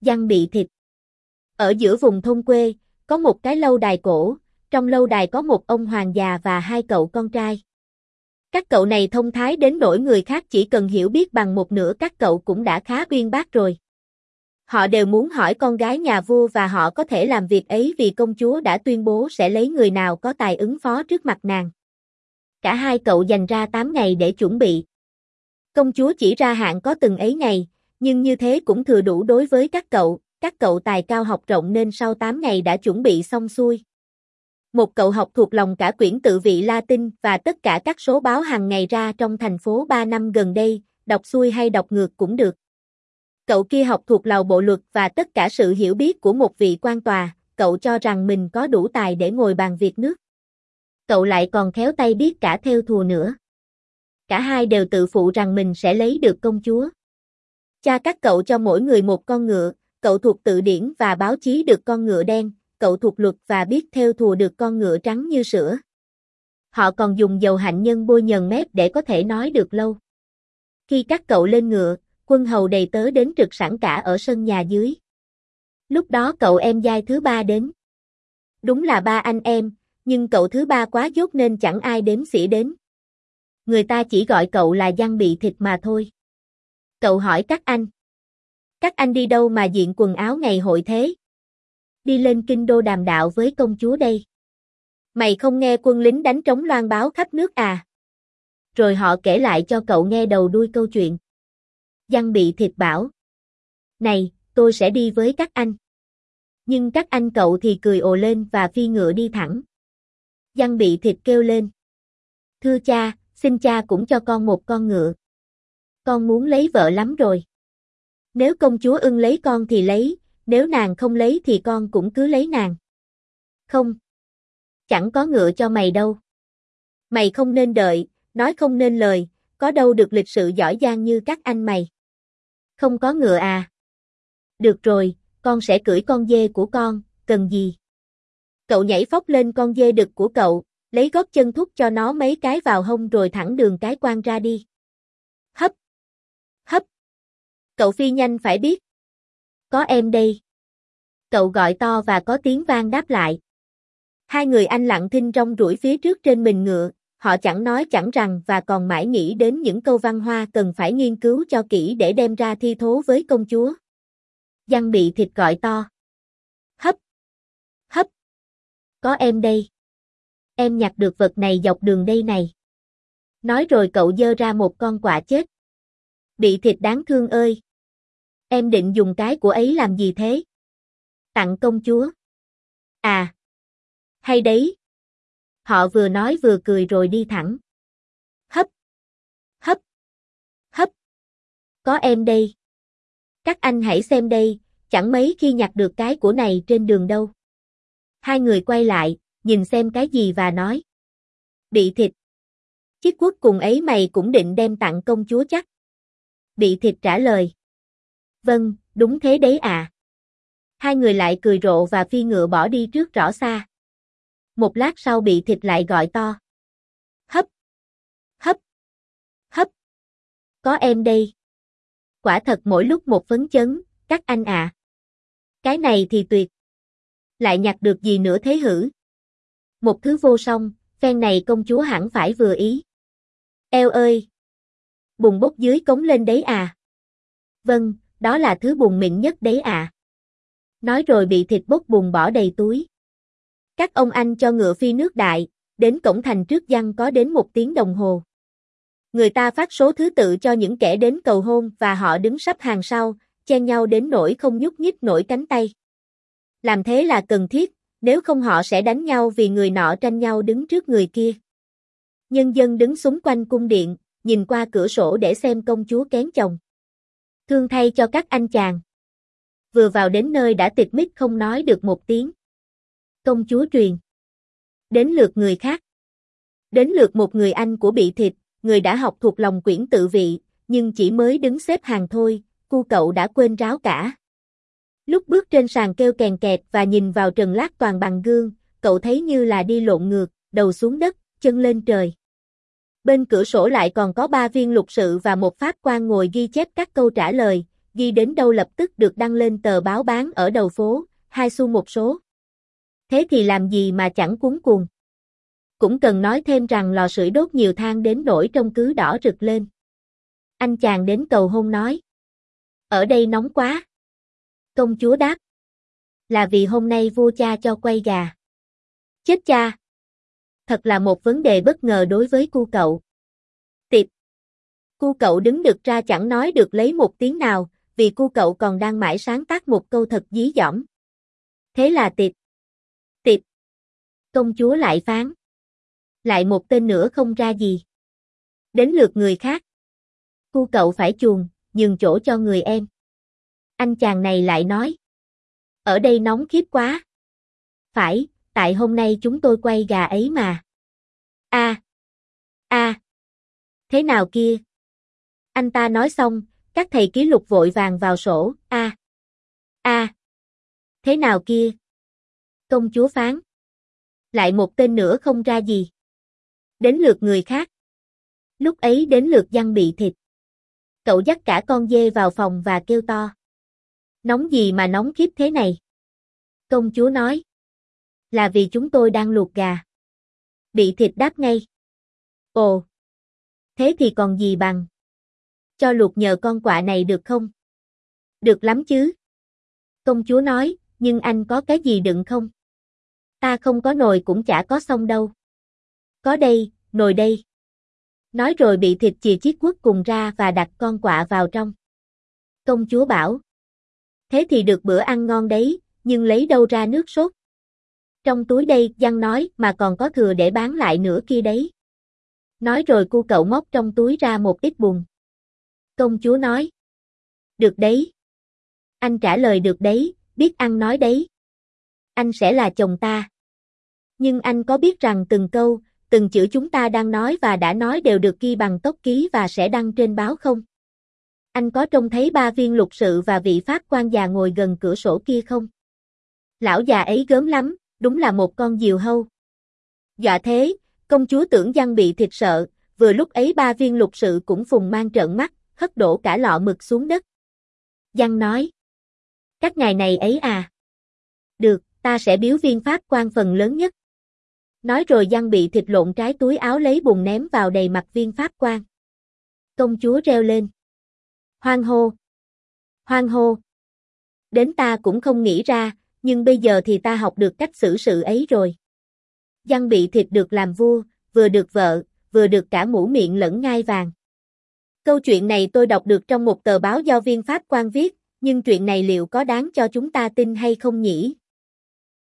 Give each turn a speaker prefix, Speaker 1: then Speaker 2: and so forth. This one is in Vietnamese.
Speaker 1: Giăng bị thịt. Ở giữa vùng thôn quê, có một cái lâu đài cổ, trong lâu đài có một ông hoàng già và hai cậu con trai. Các cậu này thông thái đến nỗi người khác chỉ cần hiểu biết bằng một nửa các cậu cũng đã khá uyên bác rồi. Họ đều muốn hỏi con gái nhà vua và họ có thể làm việc ấy vì công chúa đã tuyên bố sẽ lấy người nào có tài ứng phó trước mặt nàng. Cả hai cậu dành ra 8 ngày để chuẩn bị. Công chúa chỉ ra hạn có từng ấy ngày, nhưng như thế cũng thừa đủ đối với các cậu tài cao học rộng nên sau 8 ngày đã chuẩn bị xong xuôi. Một cậu học thuộc lòng cả quyển tự vị Latin và tất cả các số báo hàng ngày ra trong thành phố 3 năm gần đây, đọc xuôi hay đọc ngược cũng được. Cậu kia học thuộc lòng bộ luật và tất cả sự hiểu biết của một vị quan tòa, cậu cho rằng mình có đủ tài để ngồi bàn việc nước. Cậu lại còn khéo tay biết cả thêu thùa nữa. Cả hai đều tự phụ rằng mình sẽ lấy được công chúa. Cha các cậu cho mỗi người một con ngựa, cậu thuộc tự điển và báo chí được con ngựa đen, cậu thuộc luật và biết thêu thùa được con ngựa trắng như sữa. Họ còn dùng dầu hạnh nhân bôi nhờn mép để có thể nói được lâu. Khi các cậu lên ngựa, quân hầu đầy tớ đến trực sẵn cả ở sân nhà dưới. Lúc đó cậu em giai thứ ba đến. Đúng là 3 anh em, nhưng cậu thứ ba quá dốt nên chẳng ai đếm xỉa đến. Người ta chỉ gọi cậu là Giăng bị thịt mà thôi. Cậu hỏi các anh đi đâu mà diện quần áo ngày hội thế? Đi lên kinh đô đàm đạo với công chúa đây. Mày không nghe quân lính đánh trống loan báo khắp nước à? Rồi họ kể lại cho cậu nghe đầu đuôi câu chuyện. Giăng bị thịt bảo. Này, tôi sẽ đi với các anh. Nhưng các anh cậu thì cười ồ lên và phi ngựa đi thẳng. Giăng bị thịt kêu lên. Thưa cha, xin cha cũng cho con một con ngựa. Con muốn lấy vợ lắm rồi. Nếu công chúa ưng lấy con thì lấy, nếu nàng không lấy thì con cũng cứ lấy nàng. Không. Chẳng có ngựa cho mày đâu. Mày không nên đợi, nói không nên lời, có đâu được lịch sự giỏi giang như các anh mày. Không có ngựa à? Được rồi, con sẽ cưỡi con dê của con, cần gì? Cậu nhảy phóc lên con dê đực của cậu, lấy gót chân thúc cho nó mấy cái vào hông rồi thẳng đường cái quan ra đi. Hấp! Hấp! Cậu phi nhanh phải biết. Có em đây. Cậu gọi to và có tiếng vang đáp lại. Hai người anh lặng thinh rong ruổi phía trước trên mình ngựa, họ chẳng nói chẳng rằng và còn mãi nghĩ đến những câu văn hoa cần phải nghiên cứu cho kỹ để đem ra thi thố với công chúa. Giăng bị thịt gọi to. Hấp! Hấp! Có em đây. Em nhặt được vật này dọc đường đây này. Nói rồi cậu giơ ra một con quạ chết. Bị thịt đáng thương ơi. Em định dùng cái của ấy làm gì thế? Tặng công chúa. À. Hay đấy. Họ vừa nói vừa cười rồi đi thẳng. Hấp. Hấp. Hấp. Có em đây. Các anh hãy xem đây, chẳng mấy khi nhặt được cái của này trên đường đâu. Hai người quay lại, nhìn xem cái gì và nói. Bị thịt. Chiếc quất cùng ấy mày cũng định đem tặng công chúa chắc. Bị thịt trả lời. Vâng, đúng thế đấy à. Hai người lại cười rộ và phi ngựa bỏ đi trước rõ xa. Một lát sau bị thịt lại gọi to. Hấp. Hấp. Hấp. Có em đây. Quả thật mỗi lúc một phấn chấn, các anh ạ. Cái này thì tuyệt. Lại nhặt được gì nữa thế hử? Một thứ vô song, phen này công chúa hẳn phải vừa ý. Eo ơi! Bùn bốc dưới cống lên đấy à? Vâng, đó là thứ bùn mịn nhất đấy à. Nói rồi bị thịt bốc bùn bỏ đầy túi. Các ông anh cho ngựa phi nước đại, đến cổng thành trước Giăng có đến 1 tiếng đồng hồ. Người ta phát số thứ tự cho những kẻ đến cầu hôn và họ đứng sắp hàng sau, chen nhau đến nỗi không nhúc nhích nổi cánh tay. Làm thế là cần thiết, nếu không họ sẽ đánh nhau vì người nọ tranh nhau đứng trước người kia. Nhân dân đứng xung quanh cung điện, nhìn qua cửa sổ để xem công chúa kén chồng. Thương thay cho các anh chàng. Vừa vào đến nơi đã tịt mít không nói được một tiếng. Công chúa truyền. Đến lượt người khác. Đến lượt một người anh của bị thịt, người đã học thuộc lòng quyển tự vị, nhưng chỉ mới đứng xếp hàng thôi, cu cậu đã quên ráo cả. Lúc bước trên sàn kêu kèn kẹt và nhìn vào trần lát toàn bằng gương, cậu thấy như là đi lộn ngược, đầu xuống đất, chân lên trời. Bên cửa sổ lại còn có 3 viên lục sự và một pháp quan ngồi ghi chép các câu trả lời, ghi đến đâu lập tức được đăng lên tờ báo bán ở đầu phố, 2 xu một số. Thế thì làm gì mà chẳng cuống cuồng. Cũng cần nói thêm rằng lò sưởi đốt nhiều than đến nỗi trông cứ đỏ rực lên. Anh chàng đến cầu hôn nói. Ở đây nóng quá. Công chúa đáp. Là vì hôm nay vua cha cho quay gà. Chết cha. Thật là một vấn đề bất ngờ đối với cu cậu. Tiệp. Cu cậu đứng đực ra chẳng nói được lấy một tiếng nào, vì cu cậu còn đang mãi sáng tác một câu thật dí dỏm. Thế là tiệp. Tiệp. Công chúa lại phán. Lại một tên nữa không ra gì. Đến lượt người khác. Cu cậu phải chuồn, nhường chỗ cho người em. Anh chàng này lại nói. Ở đây nóng khiếp quá. Phải, tại hôm nay chúng tôi quay gà ấy mà. Thế nào kia? Anh ta nói xong, các thầy ký lục vội vàng vào sổ. Thế nào kia? Công chúa phán. Lại một tên nữa không ra gì. Đến lượt người khác. Lúc ấy đến lượt Giăng bị thịt. Cậu dắt cả con dê vào phòng và kêu to. Nóng gì mà nóng khiếp thế này? Công chúa nói. Là vì chúng tôi đang luộc gà. Bị thịt đáp ngay. Ồ. Thế thì còn gì bằng. Cho luộc nhờ con quạ này được không? Được lắm chứ. Công chúa nói, nhưng anh có cái gì đựng không? Ta không có nồi cũng chả có xông đâu. Có đây, nồi đây. Nói rồi bị thịt chìa chiếc quất cùng ra và đặt con quạ vào trong. Công chúa bảo. Thế thì được bữa ăn ngon đấy, nhưng lấy đâu ra nước sốt? Trong túi đây, Giăng nói, mà còn có thừa để bán lại nữa kia đấy. Nói rồi cu cậu móc trong túi ra một ít bùn. Công chúa nói. Được đấy. Anh trả lời được đấy, biết ăn nói đấy. Anh sẽ là chồng ta. Nhưng anh có biết rằng từng câu, từng chữ chúng ta đang nói và đã nói đều được ghi bằng tốc ký và sẽ đăng trên báo không? Anh có trông thấy 3 viên lục sự và vị pháp quan già ngồi gần cửa sổ kia không? Lão già ấy gớm lắm, đúng là một con diều hâu. Dọa thế, công chúa tưởng Giăng bị thịt sợ, vừa lúc ấy 3 viên lục sự cũng phùng mang trợn mắt, hất đổ cả lọ mực xuống đất. Giăng nói. Các ngài này ấy à? Được, ta sẽ biếu viên pháp quan phần lớn nhất. Nói rồi Giăng bị thịt lộn trái túi áo lấy bùn ném vào đầy mặt viên pháp quan. Công chúa reo lên. Hoan hô! Hoan hô! Đến ta cũng không nghĩ ra, nhưng bây giờ thì ta học được cách xử sự ấy rồi. Giăng bị thịt được làm vua, vừa được vợ, vừa được cả mũ miệng lẫn ngai vàng. Câu chuyện này tôi đọc được trong một tờ báo do viên pháp quan viết, nhưng chuyện này liệu có đáng cho chúng ta tin hay không nhỉ?